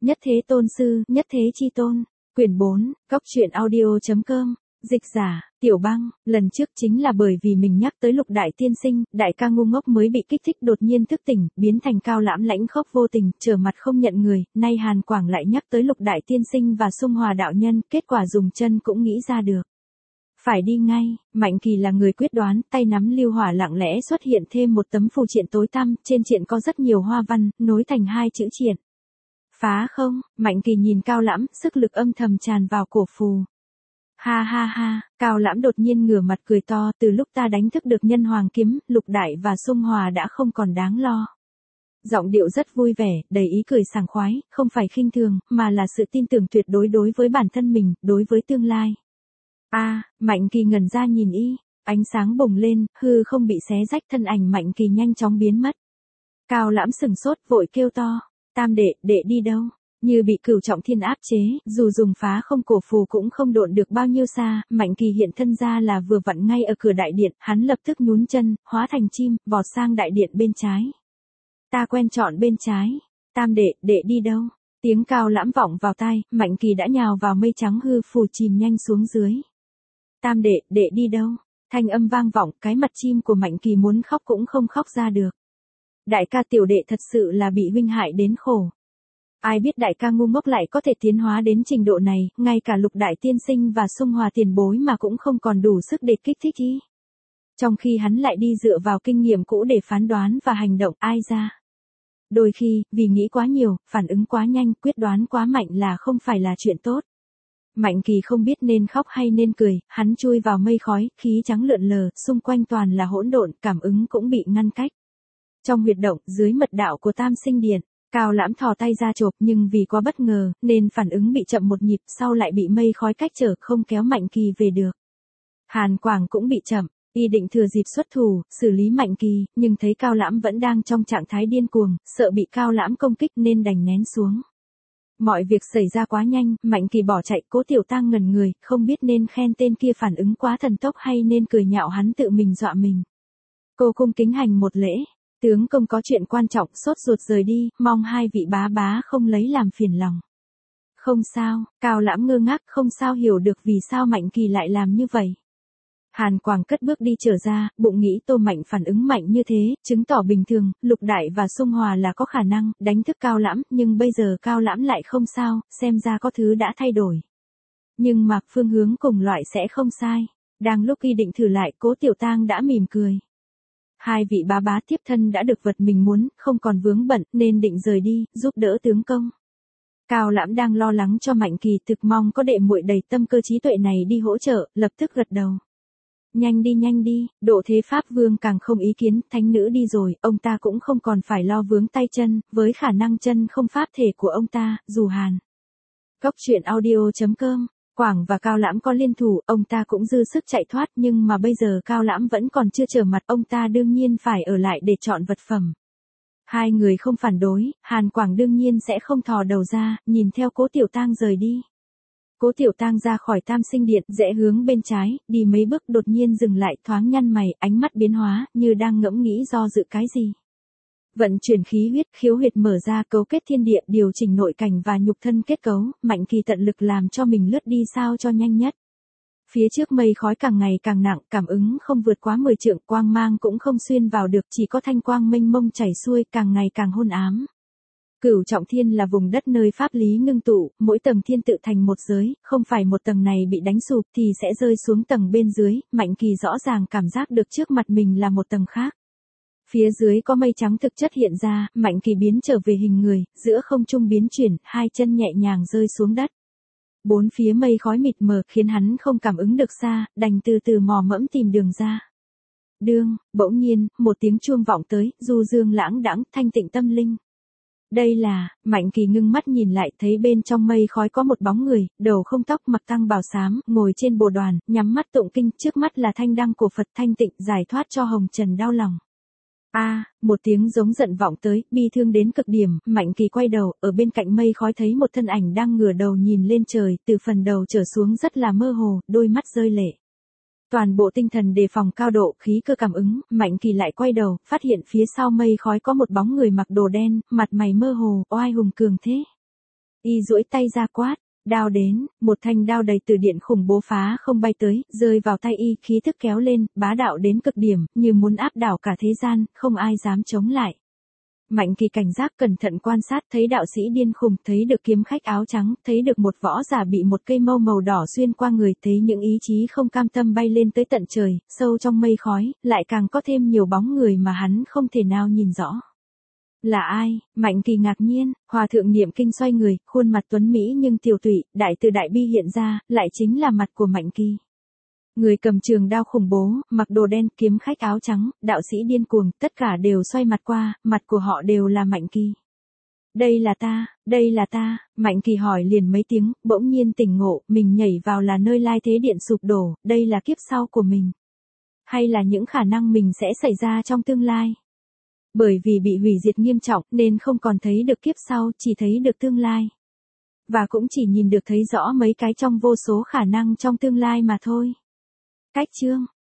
Nhất thế tôn sư, nhất thế chi tôn. Quyển 4, Cóc truyện audio.com. Dịch giả, Tiểu Băng. Lần trước chính là bởi vì mình nhắc tới Lục Đại Tiên Sinh, đại ca ngu ngốc mới bị kích thích đột nhiên thức tỉnh, biến thành Cao Lãm lãnh khốc vô tình, trở mặt không nhận người. Nay Hàn Quảng lại nhắc tới Lục Đại Tiên Sinh và Xung Hòa đạo nhân, kết quả dùng chân cũng nghĩ ra được. Phải đi ngay. Mạnh Kỳ là người quyết đoán, tay nắm lưu hỏa lặng lẽ xuất hiện thêm một tấm phù triện tối tăm, trên triện có rất nhiều hoa văn, nối thành hai chữ triện. Phá không? Mạnh Kỳ nhìn Cao Lãm, sức lực âm thầm tràn vào cổ phù. Ha ha ha, Cao Lãm đột nhiên ngửa mặt cười to, từ lúc ta đánh thức được Nhân Hoàng kiếm, Lục Đại và Xung Hòa đã không còn đáng lo. Giọng điệu rất vui vẻ, đầy ý cười sảng khoái, không phải khinh thường, mà là sự tin tưởng tuyệt đối đối với bản thân mình, đối với tương lai. Mạnh Kỳ ngẩn ra nhìn y, ánh sáng bùng lên, hư không bị xé rách, thân ảnh Mạnh Kỳ nhanh chóng biến mất. Cao Lãm sừng sốt, vội kêu to, Tam đệ, đệ đi đâu? Như bị Cửu Trọng Thiên áp chế, dù dùng phá không cổ phù cũng không độn được bao nhiêu xa, Mạnh Kỳ hiện thân ra là vừa vặn ngay ở cửa đại điện, hắn lập tức nhún chân, hóa thành chim, vọt sang đại điện bên trái. Ta quen chọn bên trái. Tam đệ, đệ đi đâu? Tiếng Cao Lãm vọng vào tai, Mạnh Kỳ đã nhào vào mây trắng hư phù chìm nhanh xuống dưới. Tam đệ, đệ đi đâu? Thanh âm vang vọng, cái mặt chim của Mạnh Kỳ muốn khóc cũng không khóc ra được. Đại ca tiểu đệ thật sự là bị huynh hại đến khổ. Ai biết đại ca ngu ngốc lại có thể tiến hóa đến trình độ này, ngay cả Lục Đại Tiên Sinh và Xung Hòa tiền bối mà cũng không còn đủ sức để kích thích ý. Trong khi hắn lại đi dựa vào kinh nghiệm cũ để phán đoán và hành động, ai ra. Đôi khi, vì nghĩ quá nhiều, phản ứng quá nhanh, quyết đoán quá mạnh là không phải là chuyện tốt. Mạnh Kỳ không biết nên khóc hay nên cười, hắn chui vào mây khói, khí trắng lượn lờ, xung quanh toàn là hỗn độn, cảm ứng cũng bị ngăn cách. Trong huyệt động, dưới mật đạo của Tam Sinh Điện, Cao Lãm thò tay ra chộp nhưng vì quá bất ngờ, nên phản ứng bị chậm một nhịp, sau lại bị mây khói cách trở, không kéo Mạnh Kỳ về được. Hàn Quảng cũng bị chậm, y định thừa dịp xuất thủ, xử lý Mạnh Kỳ, nhưng thấy Cao Lãm vẫn đang trong trạng thái điên cuồng, sợ bị Cao Lãm công kích nên đành nén xuống. Mọi việc xảy ra quá nhanh, Mạnh Kỳ bỏ chạy, Cố Tiểu Tang ngẩn người, không biết nên khen tên kia phản ứng quá thần tốc hay nên cười nhạo hắn tự mình dọa mình. Cô cung kính hành một lễ. Tướng công có chuyện quan trọng, sốt ruột rời đi, mong hai vị bá bá không lấy làm phiền lòng. Không sao, Cao Lãm ngơ ngác, không sao hiểu được vì sao Mạnh Kỳ lại làm như vậy. Hàn Quảng cất bước đi trở ra, bụng nghĩ Tô Mạnh phản ứng mạnh như thế, chứng tỏ bình thường, Lục Đại và Xung Hòa là có khả năng đánh thức Cao Lãm, nhưng bây giờ Cao Lãm lại không sao, xem ra có thứ đã thay đổi. Nhưng mà phương hướng cùng loại sẽ không sai. Đang lúc y định thử lại, Cố Tiểu Tang đã mỉm cười. Hai vị bá bá tiếp thân đã được vật mình muốn, không còn vướng bận, nên định rời đi, giúp đỡ tướng công. Cao Lãm đang lo lắng cho Mạnh Kỳ, thực mong có đệ muội đầy tâm cơ trí tuệ này đi hỗ trợ, lập tức gật đầu. Nhanh đi, Độ Thế Pháp Vương càng không ý kiến, thánh nữ đi rồi, ông ta cũng không còn phải lo vướng tay chân, với khả năng chân không pháp thể của ông ta, dù Hàn. Cóc truyện audio.com. Quảng và Cao Lãm có liên thủ, ông ta cũng dư sức chạy thoát, nhưng mà bây giờ Cao Lãm vẫn còn chưa trở mặt, ông ta đương nhiên phải ở lại để chọn vật phẩm. Hai người không phản đối, Hàn Quảng đương nhiên sẽ không thò đầu ra, nhìn theo Cố Tiểu Tang rời đi. Cố Tiểu Tang ra khỏi Tam Sinh Điện, rẽ hướng bên trái, đi mấy bước đột nhiên dừng lại, thoáng nhăn mày, ánh mắt biến hóa, như đang ngẫm nghĩ do dự cái gì. Vận chuyển khí huyết, khiếu huyệt mở ra, cấu kết thiên địa, điều chỉnh nội cảnh và nhục thân kết cấu, Mạnh Kỳ tận lực làm cho mình lướt đi sao cho nhanh nhất. Phía trước mây khói càng ngày càng nặng, cảm ứng không vượt quá 10 trượng, quang mang cũng không xuyên vào được, chỉ có thanh quang mênh mông chảy xuôi, càng ngày càng hôn ám. Cửu Trọng Thiên là vùng đất nơi pháp lý ngưng tụ, mỗi tầng thiên tự thành một giới, không phải một tầng này bị đánh sụp thì sẽ rơi xuống tầng bên dưới, Mạnh Kỳ rõ ràng cảm giác được trước mặt mình là một tầng khác. Phía dưới có mây trắng thực chất hiện ra, Mạnh Kỳ biến trở về hình người, giữa không trung biến chuyển, hai chân nhẹ nhàng rơi xuống đất. Bốn phía mây khói mịt mờ khiến hắn không cảm ứng được xa, đành từ từ mò mẫm tìm đường ra. Bỗng nhiên, một tiếng chuông vọng tới, du dương lãng đãng, thanh tịnh tâm linh. Đây là, Mạnh Kỳ ngưng mắt nhìn lại, thấy bên trong mây khói có một bóng người, đầu không tóc, mặc tăng bào xám, ngồi trên bồ đoàn, nhắm mắt tụng kinh, trước mắt là thanh đăng của Phật thanh tịnh, giải thoát cho hồng trần đau lòng. Một tiếng giống giận vọng tới, bi thương đến cực điểm, Mạnh Kỳ quay đầu, ở bên cạnh mây khói thấy một thân ảnh đang ngửa đầu nhìn lên trời, từ phần đầu trở xuống rất là mơ hồ, đôi mắt rơi lệ. Toàn bộ tinh thần đề phòng cao độ, khí cơ cảm ứng, Mạnh Kỳ lại quay đầu, phát hiện phía sau mây khói có một bóng người mặc đồ đen, mặt mày mơ hồ, oai hùng cường thế. Y duỗi tay ra quát, đao đến, một thanh đao đầy từ điện khủng bố phá không bay tới, rơi vào tay Y, khí thức kéo lên, bá đạo đến cực điểm, như muốn áp đảo cả thế gian, không ai dám chống lại. Mạnh Kỳ cảnh giác cẩn thận quan sát, thấy đạo sĩ điên khùng, thấy được kiếm khách áo trắng, thấy được một võ giả bị một cây mâu màu đỏ xuyên qua người, thấy những ý chí không cam tâm bay lên tới tận trời, sâu trong mây khói, lại càng có thêm nhiều bóng người mà hắn không thể nào nhìn rõ. Là ai? Mạnh Kỳ ngạc nhiên, Hòa thượng Niệm Kinh xoay người, khuôn mặt tuấn mỹ nhưng tiều tụy, đại từ đại bi hiện ra, lại chính là mặt của Mạnh Kỳ. Người cầm trường đao khủng bố, mặc đồ đen, kiếm khách áo trắng, đạo sĩ điên cuồng, tất cả đều xoay mặt qua, mặt của họ đều là Mạnh Kỳ. Đây là ta, Mạnh Kỳ hỏi liền mấy tiếng, bỗng nhiên tỉnh ngộ, mình nhảy vào là nơi lai thế điện sụp đổ, đây là kiếp sau của mình. Hay là những khả năng mình sẽ xảy ra trong tương lai. Bởi vì bị hủy diệt nghiêm trọng nên không còn thấy được kiếp sau, chỉ thấy được tương lai. Và cũng chỉ nhìn được thấy rõ mấy cái trong vô số khả năng trong tương lai mà thôi. Cách chương